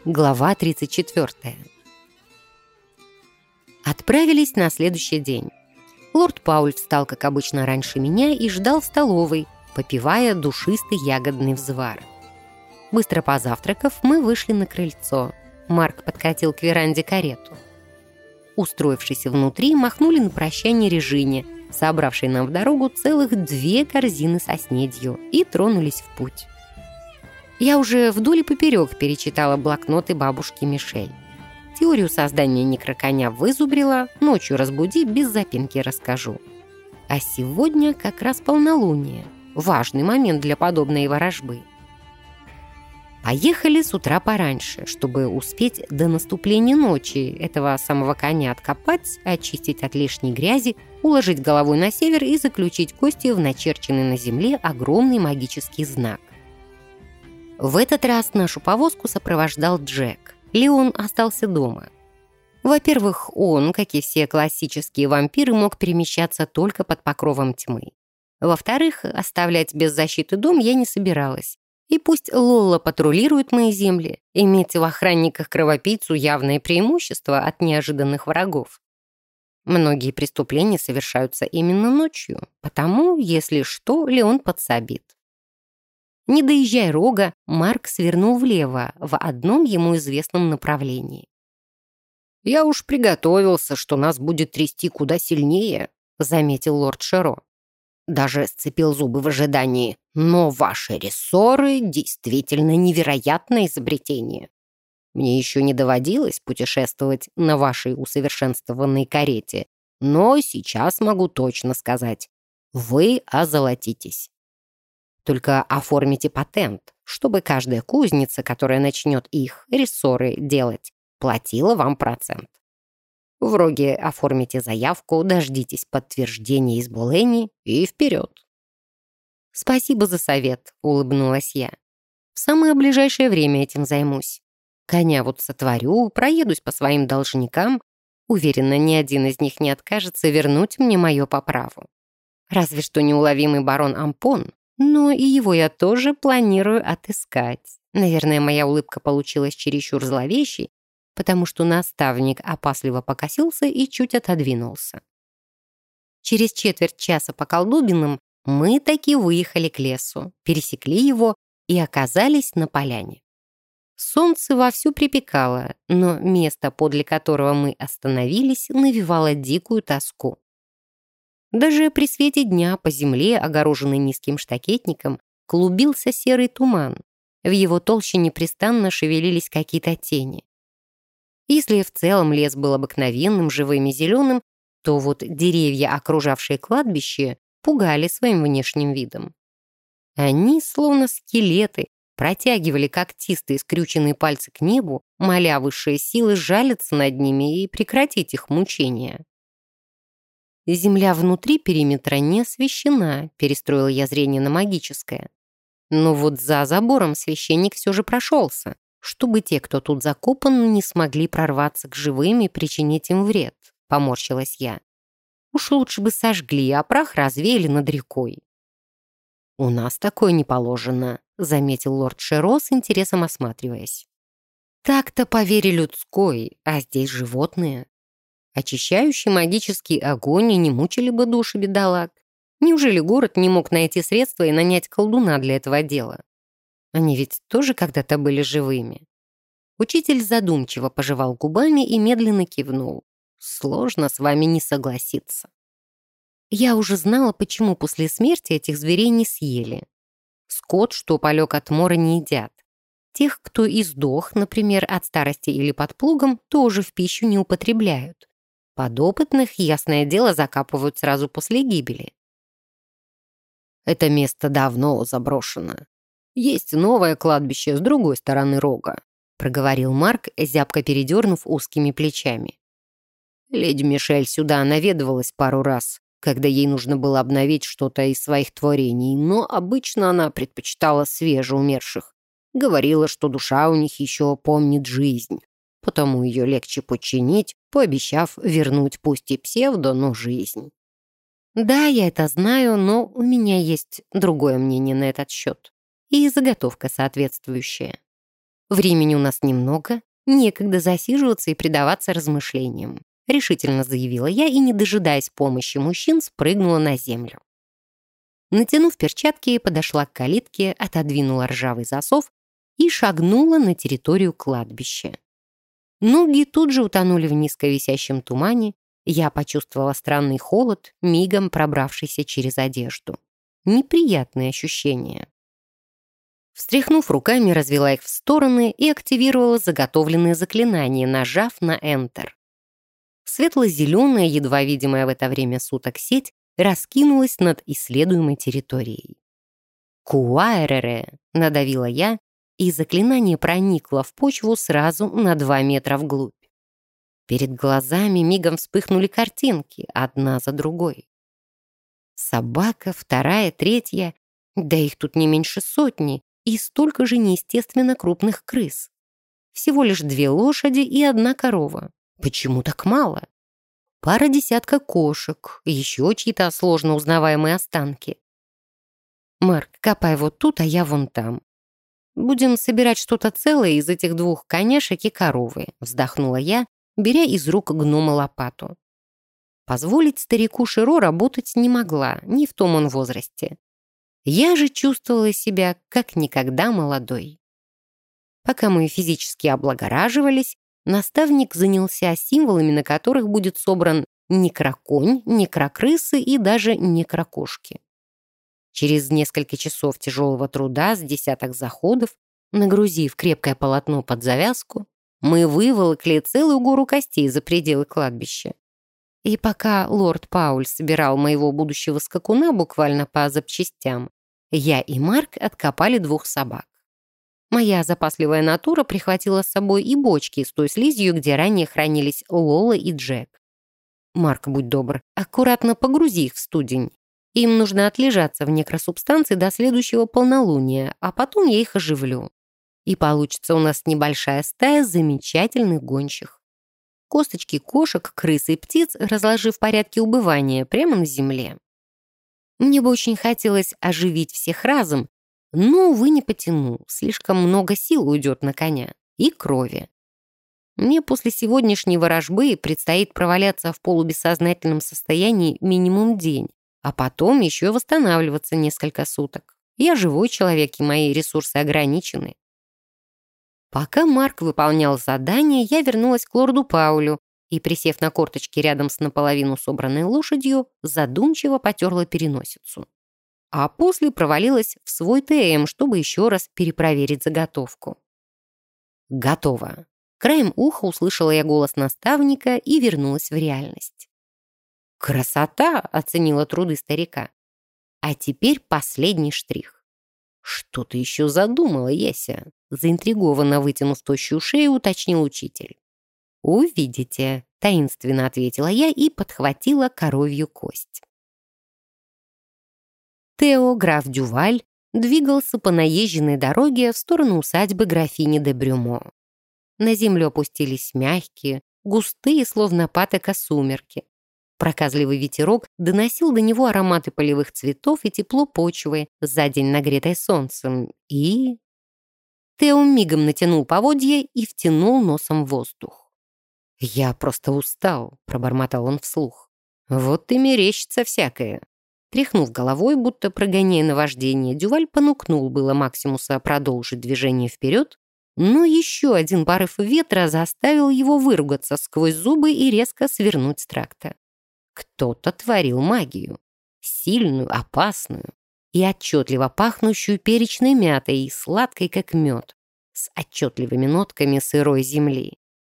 Глава 34. Отправились на следующий день. Лорд Пауль встал, как обычно, раньше меня и ждал в столовой, попивая душистый ягодный взвар. Быстро позавтракав, мы вышли на крыльцо. Марк подкатил к веранде карету. Устроившись внутри, махнули на прощание Режине, собравшей нам в дорогу целых 2 корзины со снедью, и тронулись в путь. Я уже вдоль и поперек перечитала блокноты бабушки Мишель. Теорию создания некроконя вызубрила, ночью разбуди, без запинки расскажу. А сегодня как раз полнолуние. Важный момент для подобной ворожбы. Поехали с утра пораньше, чтобы успеть до наступления ночи этого самого коня откопать, очистить от лишней грязи, уложить головой на север и заключить кости в начерченный на земле огромный магический знак. В этот раз нашу повозку сопровождал Джек. Леон остался дома. Во-первых, он, как и все классические вампиры, мог перемещаться только под покровом тьмы. Во-вторых, оставлять без защиты дом я не собиралась. И пусть Лолла патрулирует мои земли, иметь в охранниках кровопийцу явное преимущество от неожиданных врагов. Многие преступления совершаются именно ночью, потому, если что, Леон подсобит. Не доезжая Рога, Марк свернул влево, в одном ему известном направлении. «Я уж приготовился, что нас будет трясти куда сильнее», — заметил лорд Шеро. «Даже сцепил зубы в ожидании. Но ваши рессоры действительно невероятное изобретение. Мне еще не доводилось путешествовать на вашей усовершенствованной карете, но сейчас могу точно сказать, вы озолотитесь. Только оформите патент, чтобы каждая кузница, которая начнет их, рессоры, делать, платила вам процент. В Роге оформите заявку, дождитесь подтверждения из Болени и вперед». «Спасибо за совет», — улыбнулась я. «В самое ближайшее время этим займусь. Коня вот сотворю, проедусь по своим должникам. Уверена, ни один из них не откажется вернуть мне мое по праву. Разве что неуловимый барон Ампон, но и его я тоже планирую отыскать». Наверное, моя улыбка получилась чересчур зловещей, потому что наставник опасливо покосился и чуть отодвинулся. Через четверть часа по колдобинам мы таки выехали к лесу, пересекли его и оказались на поляне. Солнце вовсю припекало, но место, подле которого мы остановились, навевало дикую тоску. Даже при свете дня по земле, огороженной низким штакетником, клубился серый туман. В его толще непрестанно шевелились какие-то тени. Если в целом лес был обыкновенным, живым и зеленым, то вот деревья, окружавшие кладбище, пугали своим внешним видом. Они, словно скелеты, протягивали когтистые скрюченные пальцы к небу, моля высшие силы жалиться над ними и прекратить их мучения. Земля внутри периметра не освещена, перестроила я зрение на магическое. Но вот за забором священник все же прошелся, чтобы те, кто тут закопан, не смогли прорваться к живым и причинить им вред, поморщилась я. Уж лучше бы сожгли, а прах развеяли над рекой. «У нас такое не положено», — заметил лорд Шеро с интересом осматриваясь. «Так-то по вере людской, а здесь животные. Очищающий магический огонь и не мучили бы души бедолаг. Неужели город не мог найти средства и нанять колдуна для этого дела? Они ведь тоже когда-то были живыми». Учитель задумчиво пожевал губами и медленно кивнул. «Сложно с вами не согласиться». Я уже знала, почему после смерти этих зверей не съели. Скот, что полег от мора, не едят. Тех, кто издох, например, от старости или под плугом, тоже в пищу не употребляют. Подопытных, ясное дело, закапывают сразу после гибели. «Это место давно заброшено. Есть новое кладбище с другой стороны Рога», проговорил Марк, зябко передернув узкими плечами. «Леди Мишель сюда наведывалась пару раз, когда ей нужно было обновить что-то из своих творений, но обычно она предпочитала свежеумерших. Говорила, что душа у них еще помнит жизнь, потому ее легче подчинить, пообещав вернуть пусть и псевдо, но жизнь». Да, я это знаю, но у меня есть другое мнение на этот счет. И заготовка соответствующая. «Времени у нас немного, некогда засиживаться и предаваться размышлениям», решительно заявила я и, не дожидаясь помощи мужчин, спрыгнула на землю. Натянув перчатки, подошла к калитке, отодвинула ржавый засов и шагнула на территорию кладбища. Ноги тут же утонули в низко висящем тумане, я почувствовала странный холод, мигом пробравшийся через одежду. Неприятные ощущения. Встряхнув руками, развела их в стороны и активировала заготовленные заклинания, нажав на Enter. Светло-зеленая, едва видимая в это время суток сеть, раскинулась над исследуемой территорией. «Куаэрере», — надавила я, и заклинание проникло в почву сразу на 2 метра вглубь. Перед глазами мигом вспыхнули картинки, одна за другой. Собака, вторая, третья, да их тут не меньше сотни, и столько же неестественно крупных крыс. Всего лишь 2 лошади и 1 корова. Почему так мало? Пара десятка кошек, еще чьи-то сложно узнаваемые останки. «Марк, копай вот тут, а я вон там. Будем собирать что-то целое из этих 2 коняшек и коровы», вздохнула я, беря из рук гнома лопату. Позволить старику Широ работать не могла, не в том он возрасте. Я же чувствовала себя как никогда молодой. Пока мы физически облагораживались, наставник занялся символами, на которых будет собран некроконь, некрокрысы и даже некрокошки. Через несколько часов тяжелого труда с десяток заходов, нагрузив крепкое полотно под завязку, мы выволокли целую гору костей за пределы кладбища. И пока лорд Пауль собирал моего будущего скакуна буквально по запчастям, я и Марк откопали 2 собак. Моя запасливая натура прихватила с собой и бочки с той слизью, где ранее хранились Лола и Джек. «Марк, будь добр, аккуратно погрузи их в студень. Им нужно отлежаться в некросубстанции до следующего полнолуния, а потом я их оживлю. И получится у нас небольшая стая замечательных гончих. Косточки кошек, крыс и птиц разложив в порядке убывания прямо на земле. Мне бы очень хотелось оживить всех разом, но, увы, не потяну, слишком много сил уйдет на коня и крови. Мне после сегодняшней ворожбы предстоит проваляться в полубессознательном состоянии минимум день, а потом еще восстанавливаться несколько суток. Я живой человек, и мои ресурсы ограничены. Пока Марк выполнял задание, я вернулась к лорду Паулю и, присев на корточки рядом с наполовину собранной лошадью, задумчиво потерла переносицу. А после провалилась в свой ТМ, чтобы еще раз перепроверить заготовку. Готово. Краем уха услышала я голос наставника и вернулась в реальность. «Красота!» — оценила труды старика. «А теперь последний штрих». «Что ты еще задумала, Еся?» Заинтригованно вытянув тощую шею, уточнил учитель. «Увидите», — таинственно ответила я и подхватила коровью кость. Тео, граф Дюваль, двигался по наезженной дороге в сторону усадьбы графини де Брюмо. На землю опустились мягкие, густые, словно патока, сумерки. Проказливый ветерок доносил до него ароматы полевых цветов и тепло почвы, за день нагретой солнцем, и... Тео мигом натянул поводья и втянул носом воздух. «Я просто устал», — пробормотал он вслух. «Вот и мерещится всякое». Тряхнув головой, будто прогоняя наваждение, Дюваль понукнул было Максимуса продолжить движение вперед, но еще один порыв ветра заставил его выругаться сквозь зубы и резко свернуть с тракта. Кто-то творил магию. Сильную, опасную и отчетливо пахнущую перечной мятой и сладкой, как мед, с отчетливыми нотками сырой земли.